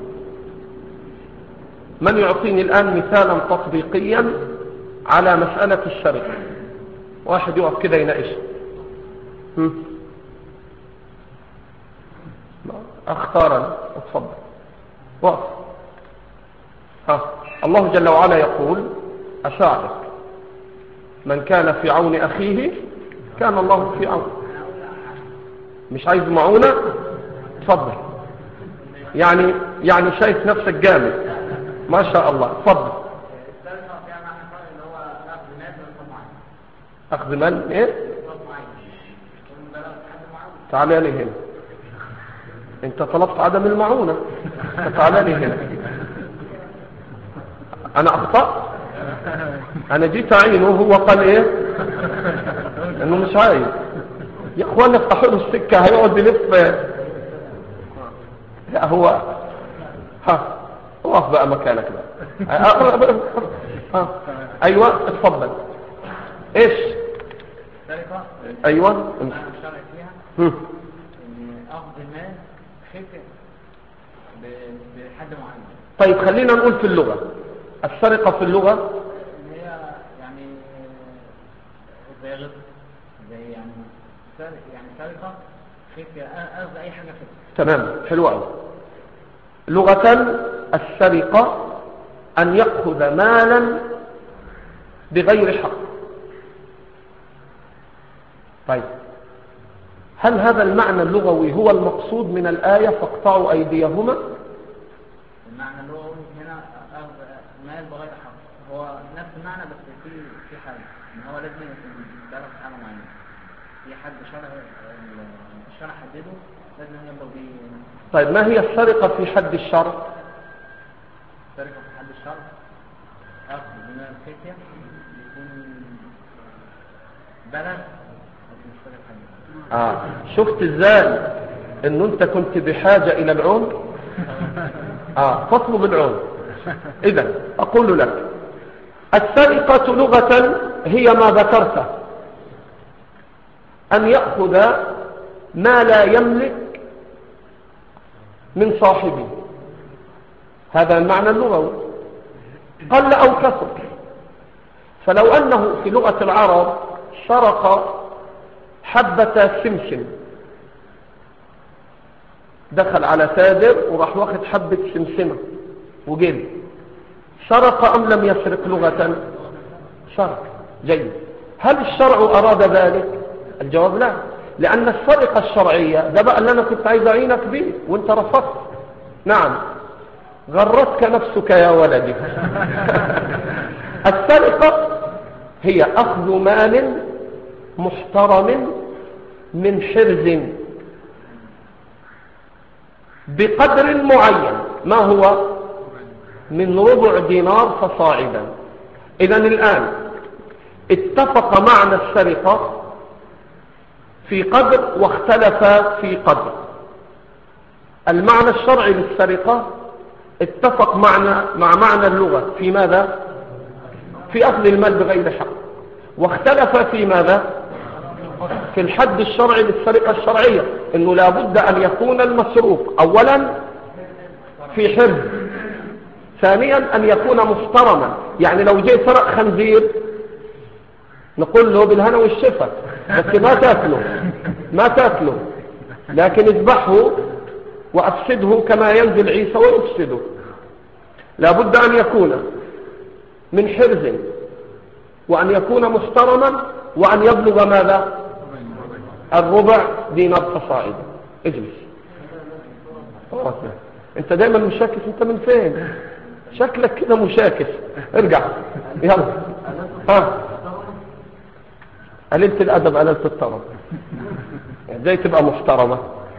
من يعطيني الآن مثالا تطبيقيا على مسألة السرقة؟ واحد يقف كده يناقش. اختارا، اتفضل وقف. ها. الله جل وعلا يقول: أساعدك، من كان في عون أخيه كان الله في عون. مش عايز معونة؟ اتفضل. يعني يعني شايف نفسك جامد ما شاء الله. اتفضل. أخذ مال ايه؟ تعالى لي هنا، انت طلبت عدم المعونة، تعالى لي هنا. انا اخطأت، انا جيت اعينه وهو قال ايه؟ انه مش عايز. يا اخوانا افتحوا له السكة، هيقعد يلف. هو ها وقف بقى مكانك بقى. ها. ايوه اتفضل. ايش؟ سرقة. ايوه. انا شرعت فيها ان اخذ المال خفة بحد معين. طيب خلينا نقول في اللغة. السرقة في اللغة ان هي يعني زي غصب، زي يعني سرقة، يعني سرقة خفة، اخذ اي حاجة خفة. تمام، حلو قوي. لغة السرقة ان يأخذ مالا بغير حق. طيب هل هذا المعنى اللغوي هو المقصود من الآية فاقطعوا أيديهما؟ المعنى اللغوي هنا أخذ مال بغير حق، هو نفس المعنى بس في في حاجة ان هو لازم يكون درس حاجة معينة، في حد شرع الشرع حدده لازم يبقى بيه. طيب ما هي السرقة في حد الشرع؟ السرقة في حد الشرع أخذ من الخفية يكون بلد. آه. شفت ازاي انه انت كنت بحاجة الى العون؟ آه. فاطلب العون. اذا اقول لك السرقة لغة هي ما ذكرته، ان يأخذ ما لا يملك من صاحبه، هذا المعنى اللغوي قل او كثر. فلو انه في لغة العرب سرق حبة سمسم، دخل على تاجر وراح واخد حبة سمسمة وجيب، سرق ام لم يسرق؟ لغة سرق. جيد. هل الشرع اراد ذلك؟ الجواب لا، لان السرقة الشرعية ده بقى اللي انا كنت عايز اعينك به وانت رفضت. نعم، غرتك نفسك يا ولدي. السرقة هي اخذ مال محترم من حرز بقدر معين، ما هو؟ من ربع دينار فصاعدا. إذن الآن اتفق معنى السرقة في قدر واختلف في قدر. المعنى الشرعي للسرقة اتفق معنى مع معنى اللغة في ماذا؟ في أخذ المال بغير حق. واختلف في ماذا؟ في الحد الشرعي للسرقة الشرعية، انه لابد ان يكون المسروق اولا في حرز، ثانيا ان يكون محترما. يعني لو جاء سرق خنزير نقول له بالهنا والشفا، بس ما تاكله ما تاكله لكن اذبحه وافسده كما ينزل عيسى ويفسده. لابد ان يكون من حرز، وأن يكون محترما، وأن يبلغ ماذا؟ الربع دينار فصاعدا. اجلس. انت دايما مشاكس، انت من فين؟ شكلك كده مشاكس. ارجع يلا. ها قليلة الأدب قليلة الطرب، ازاي تبقى محترمة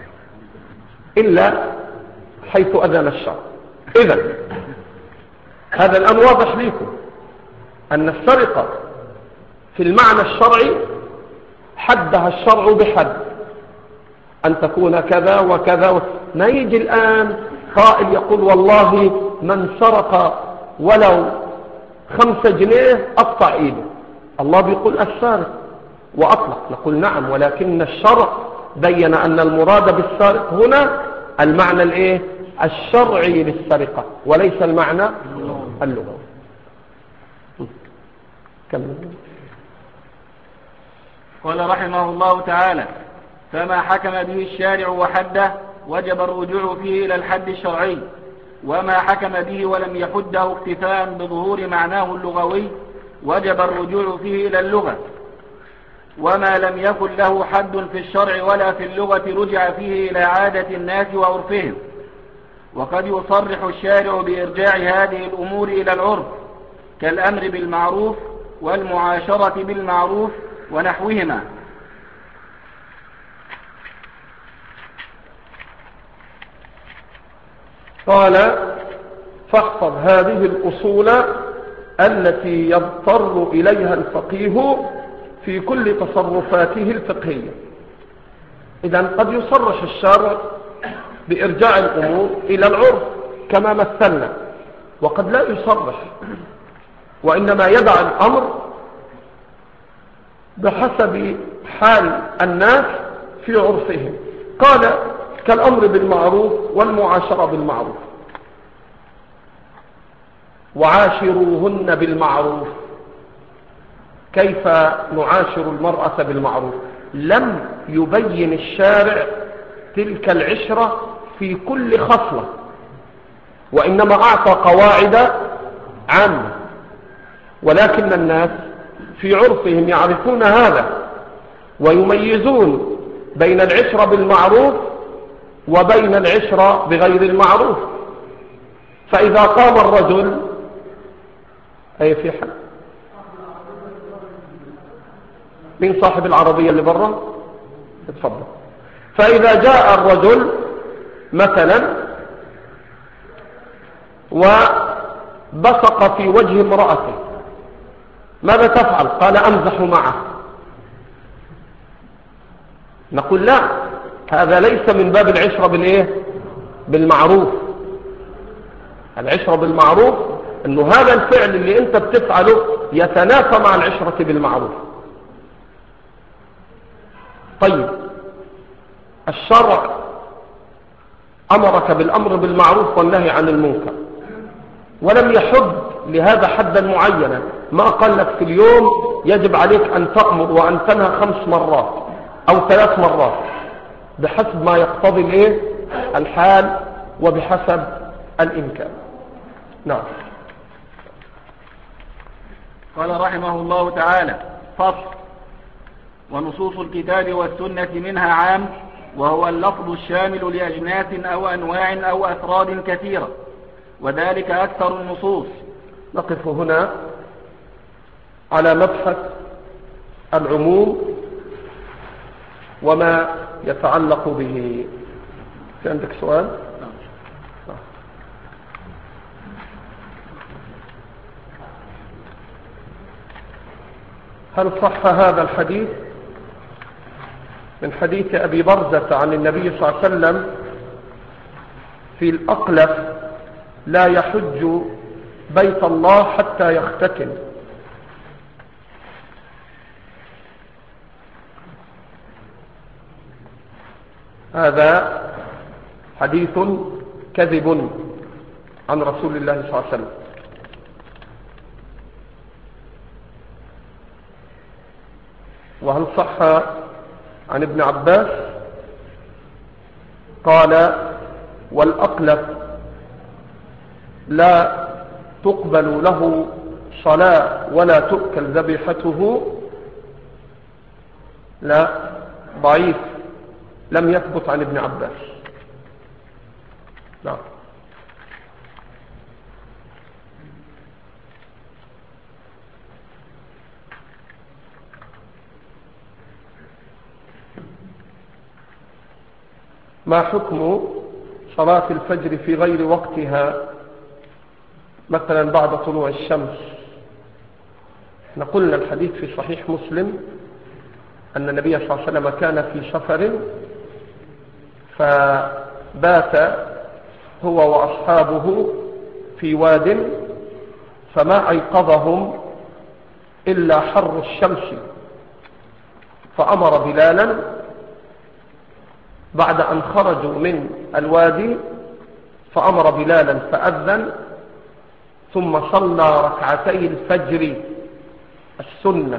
إلا حيث أذن الشرع. إذن هذا الآن واضح لكم أن السرقة في المعنى الشرعي حدها الشرع بحد، أن تكون كذا وكذا و... ما يجي الآن قائل يقول والله من سرق ولو خمسة جنيه أقطع إيده. الله بيقول السارق وأطلق، نقول نعم، ولكن الشرع بين أن المراد بالسارق هنا المعنى الايه الشرعي للسرقة وليس المعنى اللغوي. كمل. قال رحمه الله تعالى: فما حكم به الشارع وحده وجب الرجوع فيه إلى الحد الشرعي، وما حكم به ولم يحده اكتفاء بظهور معناه اللغوي وجب الرجوع فيه إلى اللغة، وما لم يكن له حد في الشرع ولا في اللغة رجع فيه إلى عادة الناس وعرفهم. وقد يصرح الشارع بإرجاع هذه الأمور إلى العرف كالأمر بالمعروف والمعاشرة بالمعروف ونحوهما. قال: فاحفظ هذه الأصول التي يضطر إليها الفقيه في كل تصرفاته الفقهية. إذن قد يصرح الشارع بإرجاع الأمور إلى العرف كما مثلنا، وقد لا يصرح، وإنما يدع الأمر بحسب حال الناس في عرفهم. قال: كالأمر بالمعروف والمعاشرة بالمعروف. وعاشروهن بالمعروف. كيف نعاشر المرأة بالمعروف؟ لم يبين الشارع تلك العشرة في كل خصلة، وإنما أعطى قواعد عامة، ولكن الناس في عرفهم يعرفون هذا ويميزون بين العشرة بالمعروف وبين العشرة بغير المعروف. فإذا قام الرجل أي في حد من صاحب العربية اللي برا اتفضل. فإذا جاء الرجل مثلا وبصق في وجه امرأته ماذا تفعل؟ قال: أمزح معه. نقول لا، هذا ليس من باب العشرة بالإيه؟ بالمعروف. العشرة بالمعروف أنه هذا الفعل اللي أنت بتفعله يتنافى مع العشرة بالمعروف. طيب، الشرع أمرك بالأمر بالمعروف والنهي عن المنكر، ولم يحد لهذا حدا معينا. ما قال لك في اليوم يجب عليك أن تأمر وأن تنهى خمس مرات أو ثلاث مرات، بحسب ما يقتضي الايه الحال وبحسب الإمكان. نعم. قال رحمه الله تعالى: فصل. ونصوص الكتاب والسنة منها عام، وهو اللفظ الشامل لأجناس أو أنواع أو أفراد كثيرة، وذلك أكثر النصوص. نقف هنا على مبحث العموم وما يتعلق به. في عندك سؤال؟ هل صح هذا الحديث من حديث أبي برزة عن النبي صلى الله عليه وسلم في الأقلف: لا يحج بيت الله حتى يختتن؟ هذا حديث كذب عن رسول الله صلى الله عليه وسلم. وهل صح عن ابن عباس قال: والأقلف لا تقبل له صلاة ولا تؤكل ذبيحته لا ضعيف، لم يثبت عن ابن عباس. نعم. ما حكم صلاة الفجر في غير وقتها، مثلا بعد طلوع الشمس؟ نقولنا الحديث في صحيح مسلم أن النبي صلى الله عليه وسلم كان في سفر فبات هو وأصحابه في واد فما أيقظهم إلا حر الشمس، فأمر بلالا بعد أن خرجوا من الوادي، فأمر بلالا فأذن، ثم صلى ركعتي الفجر السنة،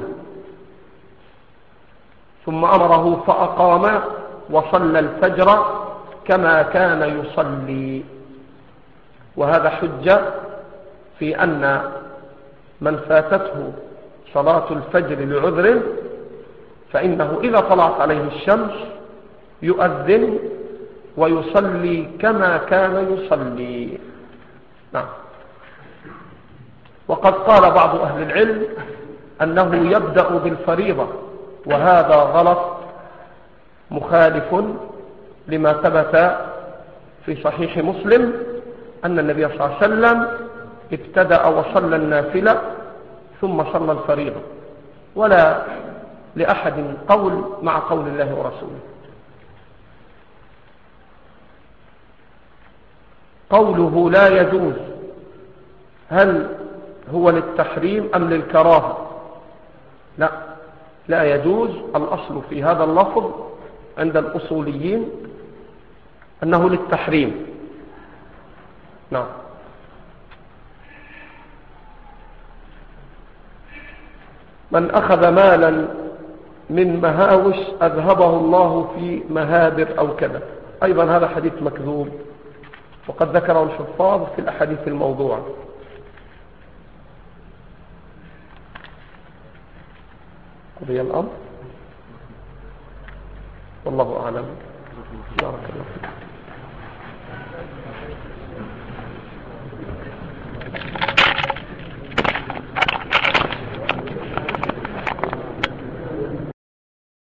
ثم أمره فأقام وصلى الفجر كما كان يصلي. وهذا حجة في أن من فاتته صلاة الفجر لعذر فإنه إذا طلعت عليه الشمس يؤذن ويصلي كما كان يصلي. نعم. وقد قال بعض أهل العلم أنه يبدأ بالفريضة، وهذا غلط مخالف لما ثبت في صحيح مسلم أن النبي صلى الله عليه وسلم ابتدأ وصلى النافلة ثم صلى الفريضة، ولا لأحد قول مع قول الله ورسوله. قوله لا يجوز، هل هو للتحريم أم للكراهة؟ لا، لا يجوز. الأصل في هذا اللفظ عند الأصوليين أنه للتحريم. نعم. من أخذ مالا من مهاوش أذهبه الله في مهابر أو كذا، أيضا هذا حديث مكذوب، وقد ذكره الحفاظ في الأحاديث الموضوعة. قضي الأمر والله أعلم. بارك الله فيك.